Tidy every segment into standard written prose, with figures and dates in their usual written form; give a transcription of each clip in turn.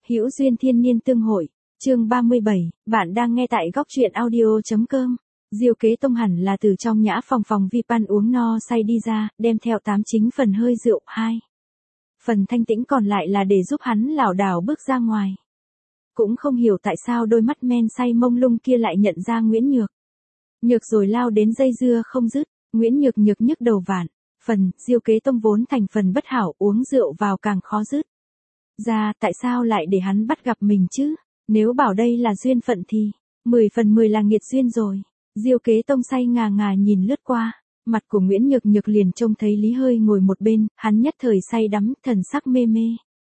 Hữu duyên thiên niên tương hội, chương 37, bạn đang nghe tại góc truyện audio.com. Diêu Kế Tông hẳn là từ trong nhã phòng Vipan uống no say đi ra, đem theo 89 phần hơi rượu, 2 phần thanh tĩnh còn lại là để giúp hắn lảo đảo bước ra ngoài. Cũng không hiểu tại sao đôi mắt men say mông lung kia lại nhận ra Nguyễn Nhược. Nhược rồi lao đến dây dưa không dứt, Nguyễn Nhược nhức đầu vạn phần, Diêu Kế Tông vốn thành phần bất hảo, uống rượu vào càng khó dứt ra, tại sao lại để hắn bắt gặp mình chứ? Nếu bảo đây là duyên phận thì 10 phần 10 là nghiệt duyên rồi. Diêu Kế Tông say ngà ngà nhìn lướt qua, mặt của Nguyễn Nhược liền trông thấy Lý Hơi ngồi một bên, hắn nhất thời say đắm, thần sắc mê mê.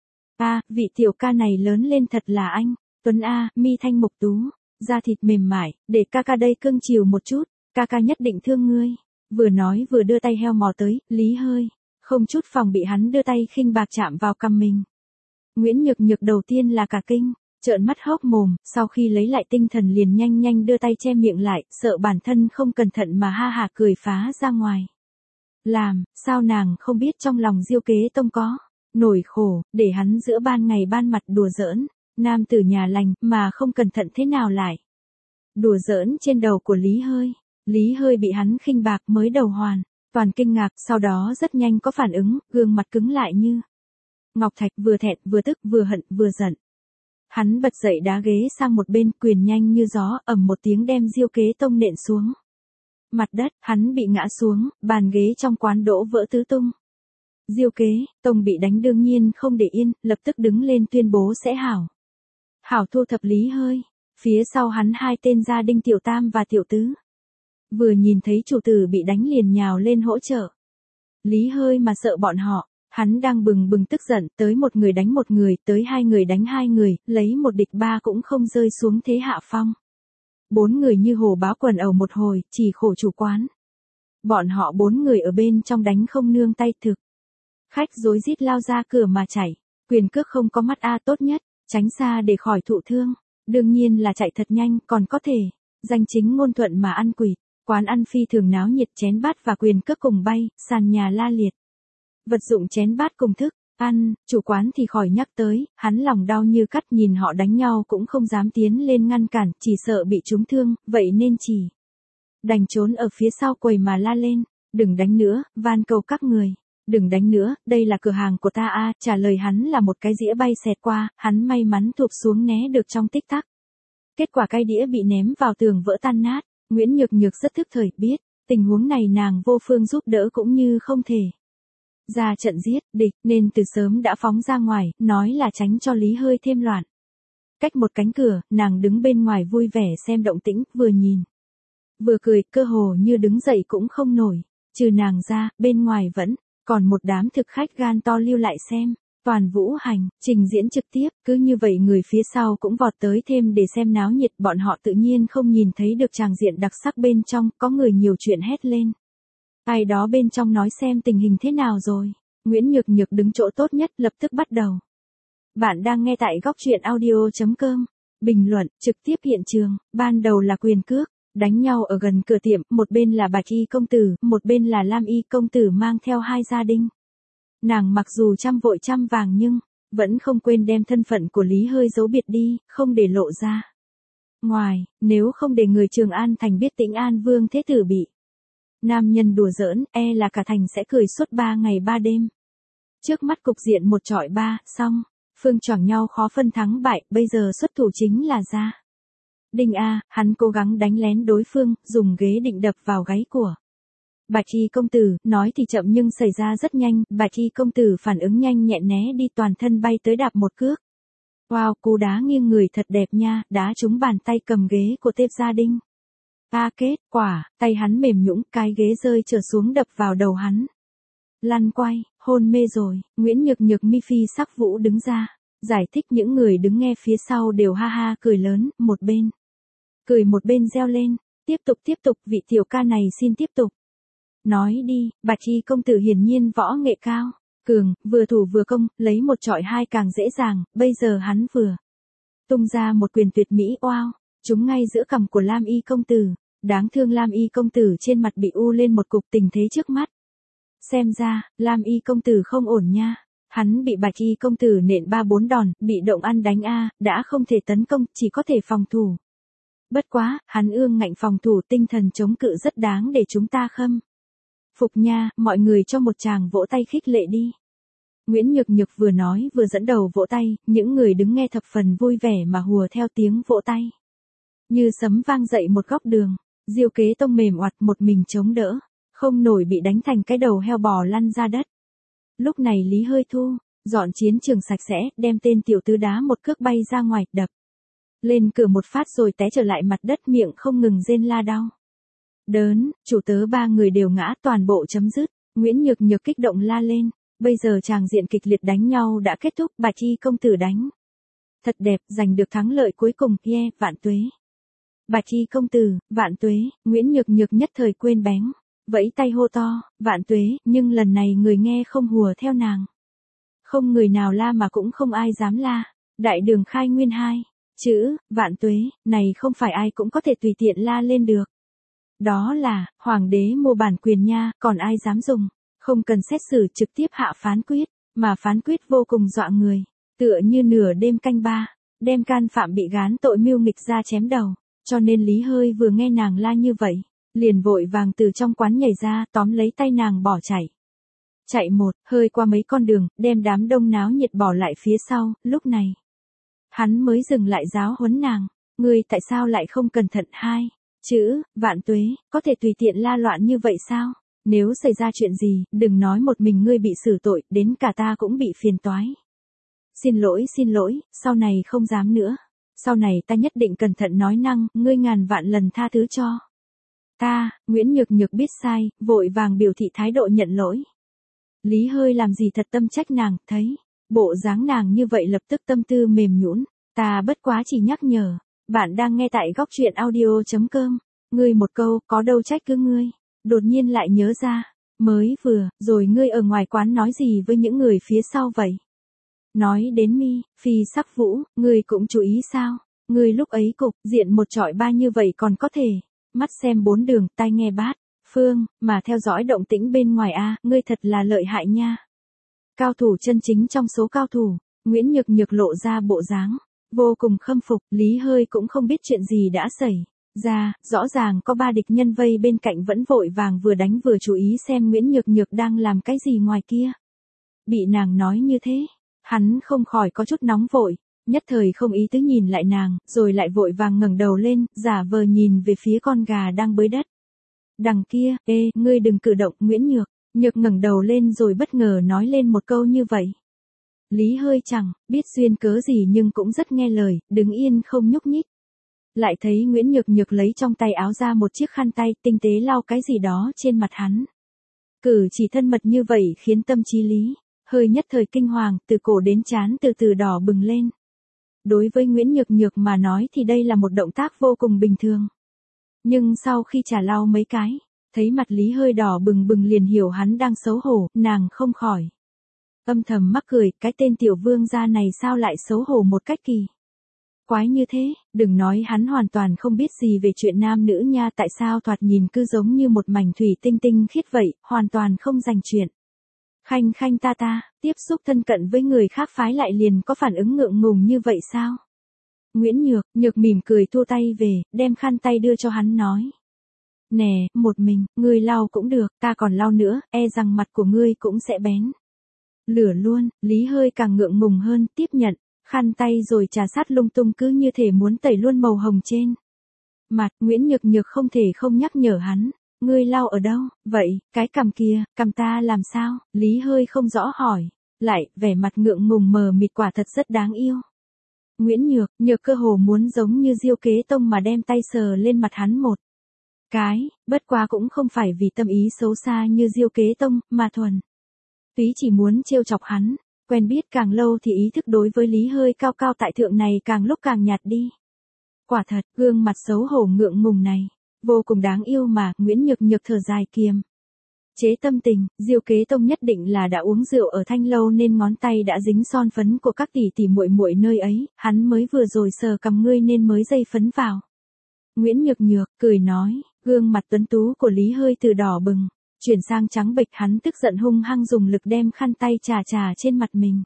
Vị tiểu ca này lớn lên thật là anh Tuấn mi thanh mục tú, da thịt mềm mại, để ca ca đây cưng chiều một chút, ca ca nhất định thương ngươi. Vừa nói vừa đưa tay heo mò tới, Lý Hơi không chút phòng bị hắn đưa tay khinh bạc chạm vào cằm mình. Nguyễn Nhược đầu tiên là cả kinh, trợn mắt hốc mồm, sau khi lấy lại tinh thần liền nhanh đưa tay che miệng lại, sợ bản thân không cẩn thận mà ha hả cười phá ra ngoài. Sao nàng không biết trong lòng Diêu Kế Tông có nổi khổ, để hắn giữa ban ngày ban mặt đùa giỡn, nam tử nhà lành, mà không cẩn thận thế nào lại đùa giỡn trên đầu của Lý Hơi. Lý Hơi bị hắn khinh bạc mới đầu hoàn toàn kinh ngạc, sau đó rất nhanh có phản ứng, gương mặt cứng lại như ngọc thạch, vừa thẹn vừa tức vừa hận vừa giận. Hắn bật dậy đá ghế sang một bên, quyền nhanh như gió, ầm một tiếng đem Diêu Kế Tông nện xuống mặt đất, hắn bị ngã xuống, bàn ghế trong quán đổ vỡ tứ tung. Diêu Kế Tông bị đánh đương nhiên không để yên, lập tức đứng lên tuyên bố sẽ hảo thu thập Lý Hơi. Phía sau hắn hai tên gia đình Tiểu Tam và Tiểu Tứ vừa nhìn thấy chủ tử bị đánh liền nhào lên hỗ trợ Lý Hơi, mà sợ bọn họ. Hắn đang bừng tức giận, tới một người đánh một người, tới hai người đánh hai người, lấy một địch ba cũng không rơi xuống thế hạ phong. 4 người như hổ báo quần ẩu một hồi, chỉ khổ chủ quán. Bọn họ 4 người ở bên trong đánh không nương tay, thực khách rối rít lao ra cửa mà chạy. Quyền cước không có mắt tốt nhất, tránh xa để khỏi thụ thương. Đương nhiên là chạy thật nhanh, còn có thể danh chính ngôn thuận mà ăn quỵt. Quán ăn phi thường náo nhiệt, chén bát và quyền cước cùng bay, sàn nhà la liệt. Vật dụng chén bát cùng thức ăn, chủ quán thì khỏi nhắc tới, hắn lòng đau như cắt, nhìn họ đánh nhau cũng không dám tiến lên ngăn cản, chỉ sợ bị trúng thương, vậy nên chỉ đành trốn ở phía sau quầy mà la lên, đừng đánh nữa, van cầu các người, đừng đánh nữa, đây là cửa hàng của ta trả lời hắn là một cái dĩa bay xẹt qua, hắn may mắn thụp xuống né được trong tích tắc. Kết quả cái đĩa bị ném vào tường vỡ tan nát. Nguyễn Nhược rất thức thời, biết tình huống này nàng vô phương giúp đỡ cũng như không thể ra trận giết địch, nên từ sớm đã phóng ra ngoài, nói là tránh cho Lý Hơi thêm loạn. Cách một cánh cửa, nàng đứng bên ngoài vui vẻ xem động tĩnh, vừa nhìn vừa cười, cơ hồ như đứng dậy cũng không nổi. Trừ nàng ra, bên ngoài vẫn còn một đám thực khách gan to lưu lại xem toàn vũ hành trình diễn trực tiếp, cứ như vậy người phía sau cũng vọt tới thêm để xem náo nhiệt. Bọn họ tự nhiên không nhìn thấy được tràng diện đặc sắc bên trong, có người nhiều chuyện hét lên. Ai đó bên trong nói xem tình hình thế nào rồi. Nguyễn Nhược đứng chỗ tốt nhất, lập tức bắt đầu. Bạn đang nghe tại góc truyện audio.com. Bình luận, trực tiếp hiện trường, ban đầu là quyền cước, đánh nhau ở gần cửa tiệm, một bên là Bạch Y công tử, một bên là Lam Y công tử mang theo hai gia đình. Nàng mặc dù trăm vội trăm vàng nhưng vẫn không quên đem thân phận của Lý Hơi giấu biệt đi, không để lộ ra ngoài, nếu không để người Trường An thành biết Tĩnh An Vương thế tử bị nam nhân đùa giỡn, là cả thành sẽ cười suốt 3 ngày 3 đêm. Trước mắt cục diện một chọi 3, xong, phương choảng nhau khó phân thắng bại, bây giờ xuất thủ chính là Gia Đình hắn cố gắng đánh lén đối phương, dùng ghế định đập vào gáy của Bạch Y công tử, nói thì chậm nhưng xảy ra rất nhanh, Bạch Y công tử phản ứng nhanh nhẹn né đi, toàn thân bay tới đạp một cước. Wow, cú đá nghiêng người thật đẹp nha, đá trúng bàn tay cầm ghế của Tệp Gia Đình. Kết quả, tay hắn mềm nhũn, cái ghế rơi trở xuống đập vào đầu hắn. Lăn quay, hôn mê rồi. Nguyễn Nhược mi phi sắc vũ đứng ra, giải thích. Những người đứng nghe phía sau đều ha ha cười lớn, một bên cười một bên reo lên. Tiếp tục, vị tiểu ca này xin tiếp tục. Nói đi, Bạch Y công tử hiển nhiên võ nghệ cao cường, vừa thủ vừa công, lấy một chọi hai càng dễ dàng, bây giờ hắn vừa tung ra một quyền tuyệt mỹ, trúng ngay giữa cằm của Lam Y công tử. Đáng thương Lam Y công tử trên mặt bị u lên một cục, tình thế trước mắt xem ra, Lam Y công tử không ổn nha. Hắn bị Bạch Y công tử nện 3-4 đòn, bị động ăn đánh đã không thể tấn công, chỉ có thể phòng thủ. Bất quá, hắn ương ngạnh phòng thủ, tinh thần chống cự rất đáng để chúng ta khâm phục nha, mọi người cho một tràng vỗ tay khích lệ đi. Nguyễn Nhược Nhược vừa nói vừa dẫn đầu vỗ tay, những người đứng nghe thập phần vui vẻ mà hùa theo tiếng vỗ tay. Như sấm vang dậy một góc đường, Diêu Kế Tông mềm oặt một mình chống đỡ, không nổi bị đánh thành cái đầu heo bò lăn ra đất. Lúc này Lý Hơi Thu, dọn chiến trường sạch sẽ, đem tên tiểu tứ đá một cước bay ra ngoài, đập lên cửa một phát rồi té trở lại mặt đất, miệng không ngừng rên la đau đớn, chủ tớ 3 người đều ngã, toàn bộ chấm dứt. Nguyễn Nhược Nhược kích động la lên, bây giờ tràng diện kịch liệt đánh nhau đã kết thúc, Bạch Y công tử đánh thật đẹp, giành được thắng lợi cuối cùng, vạn tuế. Bạch Y công tử, vạn tuế. Nguyễn Nhược Nhược nhất thời quên bén, vẫy tay hô to, vạn tuế, nhưng lần này người nghe không hùa theo nàng. Không người nào la mà cũng không ai dám la. Đại đường khai nguyên 2 chữ, vạn tuế, này không phải ai cũng có thể tùy tiện la lên được. Đó là, hoàng đế mua bản quyền nha, còn ai dám dùng, không cần xét xử trực tiếp hạ phán quyết, mà phán quyết vô cùng dọa người, tựa như nửa đêm canh 3, đem can phạm bị gán tội mưu nghịch ra chém đầu, cho nên Lý Hơi vừa nghe nàng la như vậy, liền vội vàng từ trong quán nhảy ra, tóm lấy tay nàng bỏ chạy. Chạy một hơi qua mấy con đường, đem đám đông náo nhiệt bỏ lại phía sau, lúc này hắn mới dừng lại giáo huấn nàng, ngươi tại sao lại không cẩn thận 2 chữ, vạn tuế, có thể tùy tiện la loạn như vậy sao? Nếu xảy ra chuyện gì, đừng nói một mình ngươi bị xử tội, đến cả ta cũng bị phiền toái. Xin lỗi, sau này không dám nữa. Sau này ta nhất định cẩn thận nói năng, ngươi ngàn vạn lần tha thứ cho ta. Nguyễn Nhược Nhược biết sai, vội vàng biểu thị thái độ nhận lỗi. Lý Hơi làm gì thật tâm trách nàng, thấy bộ dáng nàng như vậy lập tức tâm tư mềm nhũn, ta bất quá chỉ nhắc nhở. Bạn đang nghe tại góc truyện audio.com. Ngươi một câu, có đâu trách cứ ngươi. Đột nhiên lại nhớ ra, mới vừa, rồi ngươi ở ngoài quán nói gì với những người phía sau vậy? Nói đến Mi, Phi Sắc Vũ, ngươi cũng chú ý sao? Ngươi lúc ấy cục diện một trọi ba như vậy còn có thể mắt xem 4 đường, tai nghe bát phương, mà theo dõi động tĩnh bên ngoài ngươi thật là lợi hại nha. Cao thủ chân chính trong số cao thủ, Nguyễn Nhược Nhược lộ ra bộ dáng vô cùng khâm phục. Lý Hơi cũng không biết chuyện gì đã xảy ra, rõ ràng có 3 địch nhân vây bên cạnh vẫn vội vàng vừa đánh vừa chú ý xem Nguyễn Nhược Nhược đang làm cái gì ngoài kia. Bị nàng nói như thế, hắn không khỏi có chút nóng vội, nhất thời không ý tứ nhìn lại nàng, rồi lại vội vàng ngẩng đầu lên, giả vờ nhìn về phía con gà đang bới đất. Đằng kia, ngươi đừng cử động. Nguyễn Nhược Nhược ngẩng đầu lên rồi bất ngờ nói lên một câu như vậy. Lý Hơi chẳng biết duyên cớ gì nhưng cũng rất nghe lời, đứng yên không nhúc nhích. Lại thấy Nguyễn Nhược Nhược lấy trong tay áo ra một chiếc khăn tay, tinh tế lau cái gì đó trên mặt hắn. Cử chỉ thân mật như vậy khiến tâm trí Lý Hơi nhất thời kinh hoàng, từ cổ đến trán từ từ đỏ bừng lên. Đối với Nguyễn Nhược Nhược mà nói thì đây là một động tác vô cùng bình thường. Nhưng sau khi trả lau mấy cái, thấy mặt Lý Hơi đỏ bừng bừng liền hiểu hắn đang xấu hổ, nàng không khỏi âm thầm mắc cười, cái tên tiểu vương gia này sao lại xấu hổ một cách kỳ quái như thế. Đừng nói hắn hoàn toàn không biết gì về chuyện nam nữ nha, tại sao thoạt nhìn cứ giống như một mảnh thủy tinh tinh khiết vậy, hoàn toàn không dành chuyện khanh khanh ta, tiếp xúc thân cận với người khác phái lại liền có phản ứng ngượng ngùng như vậy sao? Nguyễn Nhược Nhược mỉm cười thua tay về, đem khăn tay đưa cho hắn nói. Nè, một mình, ngươi lau cũng được, ta còn lau nữa, rằng mặt của ngươi cũng sẽ bén lửa luôn. Lý Hơi càng ngượng ngùng hơn, tiếp nhận khăn tay rồi trà sát lung tung cứ như thể muốn tẩy luôn màu hồng trên mặt. Nguyễn Nhược Nhược không thể không nhắc nhở hắn, ngươi lau ở đâu, vậy, cái cằm kia, cằm ta làm sao? Lý Hơi không rõ hỏi, lại, vẻ mặt ngượng ngùng mờ mịt, quả thật rất đáng yêu. Nguyễn Nhược Nhược cơ hồ muốn giống như Diêu Kế Tông mà đem tay sờ lên mặt hắn một cái, bất quá cũng không phải vì tâm ý xấu xa như Diêu Kế Tông, mà thuần túy chỉ muốn trêu chọc hắn. Quen biết càng lâu thì ý thức đối với Lý Hơi cao cao tại thượng này càng lúc càng nhạt đi. Quả thật, gương mặt xấu hổ ngượng ngùng này vô cùng đáng yêu mà. Nguyễn Nhược Nhược thở dài kiềm chế tâm tình, Diêu Kế Tông nhất định là đã uống rượu ở Thanh Lâu nên ngón tay đã dính son phấn của các tỷ tỷ muội muội nơi ấy, hắn mới vừa rồi sờ cằm ngươi nên mới dây phấn vào. Nguyễn Nhược Nhược cười nói, gương mặt tuấn tú của Lý Hơi từ đỏ bừng chuyển sang trắng bệch, hắn tức giận hung hăng dùng lực đem khăn tay chà trên mặt mình.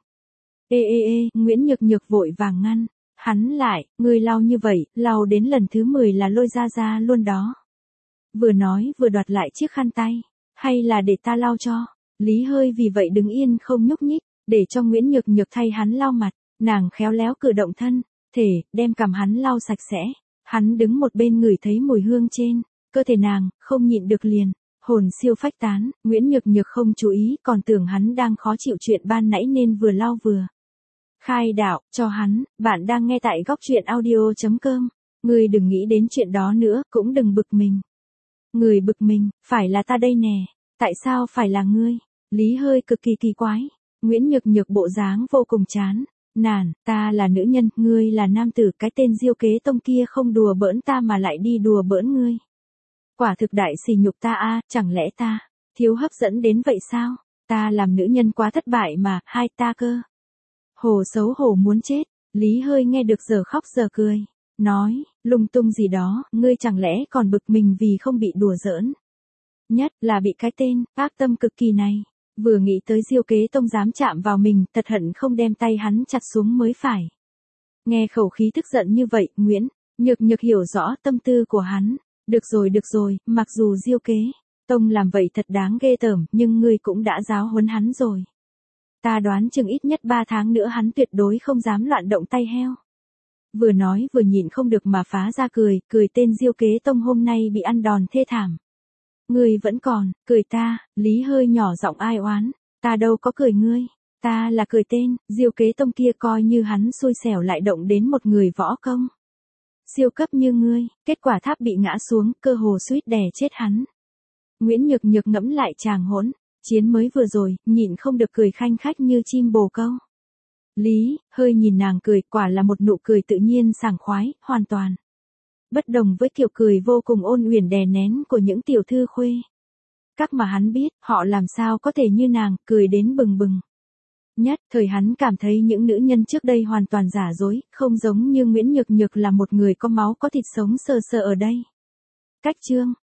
Ê, Nguyễn Nhược Nhược vội vàng ngăn. Hắn lại, ngươi lau như vậy, lau đến lần thứ 10 là lôi ra luôn đó. Vừa nói vừa đoạt lại chiếc khăn tay. Hay là để ta lau cho? Lý Hơi vì vậy đứng yên không nhúc nhích, để cho Nguyễn Nhược Nhược thay hắn lau mặt. Nàng khéo léo cử động thân, đem cằm hắn lau sạch sẽ. Hắn đứng một bên ngửi thấy mùi hương trên cơ thể nàng, không nhịn được liền hồn siêu phách tán. Nguyễn Nhược Nhược không chú ý, còn tưởng hắn đang khó chịu chuyện ban nãy nên vừa lau vừa khai đạo cho hắn. Bạn đang nghe tại góc truyện audio.com. Ngươi đừng nghĩ đến chuyện đó nữa, cũng đừng bực mình. Người bực mình, phải là ta đây nè. Tại sao phải là ngươi? Lý Hơi cực kỳ kỳ quái. Nguyễn Nhược Nhược bộ dáng vô cùng chán nản. Ta là nữ nhân, ngươi là nam tử, cái tên Diêu Kế Tông kia không đùa bỡn ta mà lại đi đùa bỡn ngươi. Quả thực đại sỉ nhục ta a, chẳng lẽ ta thiếu hấp dẫn đến vậy sao? Ta làm nữ nhân quá thất bại mà, hai ta cơ. Hồ xấu hổ muốn chết. Lý Hơi nghe được giờ khóc giờ cười. Nói, lung tung gì đó, ngươi chẳng lẽ còn bực mình vì không bị đùa giỡn? Nhất là bị cái tên ác tâm cực kỳ này. Vừa nghĩ tới Diêu Kế Tông dám chạm vào mình, thật hận không đem tay hắn chặt xuống mới phải. Nghe khẩu khí tức giận như vậy, Nguyễn Nhược Nhược hiểu rõ tâm tư của hắn. Được rồi, mặc dù Diêu Kế Tông làm vậy thật đáng ghê tởm, nhưng ngươi cũng đã giáo huấn hắn rồi. Ta đoán chừng ít nhất 3 tháng nữa hắn tuyệt đối không dám loạn động tay heo. Vừa nói vừa nhịn không được mà phá ra cười tên Diêu Kế Tông hôm nay bị ăn đòn thê thảm. Ngươi vẫn còn cười ta? Lý Hơi nhỏ giọng ai oán. Ta đâu có cười ngươi, ta là cười tên Diêu Kế Tông kia, coi như hắn xui xẻo lại động đến một người võ công siêu cấp như ngươi, kết quả tháp bị ngã xuống, cơ hồ suýt đè chết hắn. Nguyễn Nhược Nhược ngẫm lại chàng hỗn chiến mới vừa rồi, nhịn không được cười khanh khách như chim bồ câu. Lý Hơi nhìn nàng cười, quả là một nụ cười tự nhiên sảng khoái, hoàn toàn bất đồng với kiểu cười vô cùng ôn uyển đè nén của những tiểu thư khuê các mà hắn biết. Họ làm sao có thể như nàng, cười đến bừng bừng. Nhất thời hắn cảm thấy những nữ nhân trước đây hoàn toàn giả dối, không giống như Nguyễn Nhược Nhược là một người có máu có thịt sống sờ sờ ở đây. Cách chương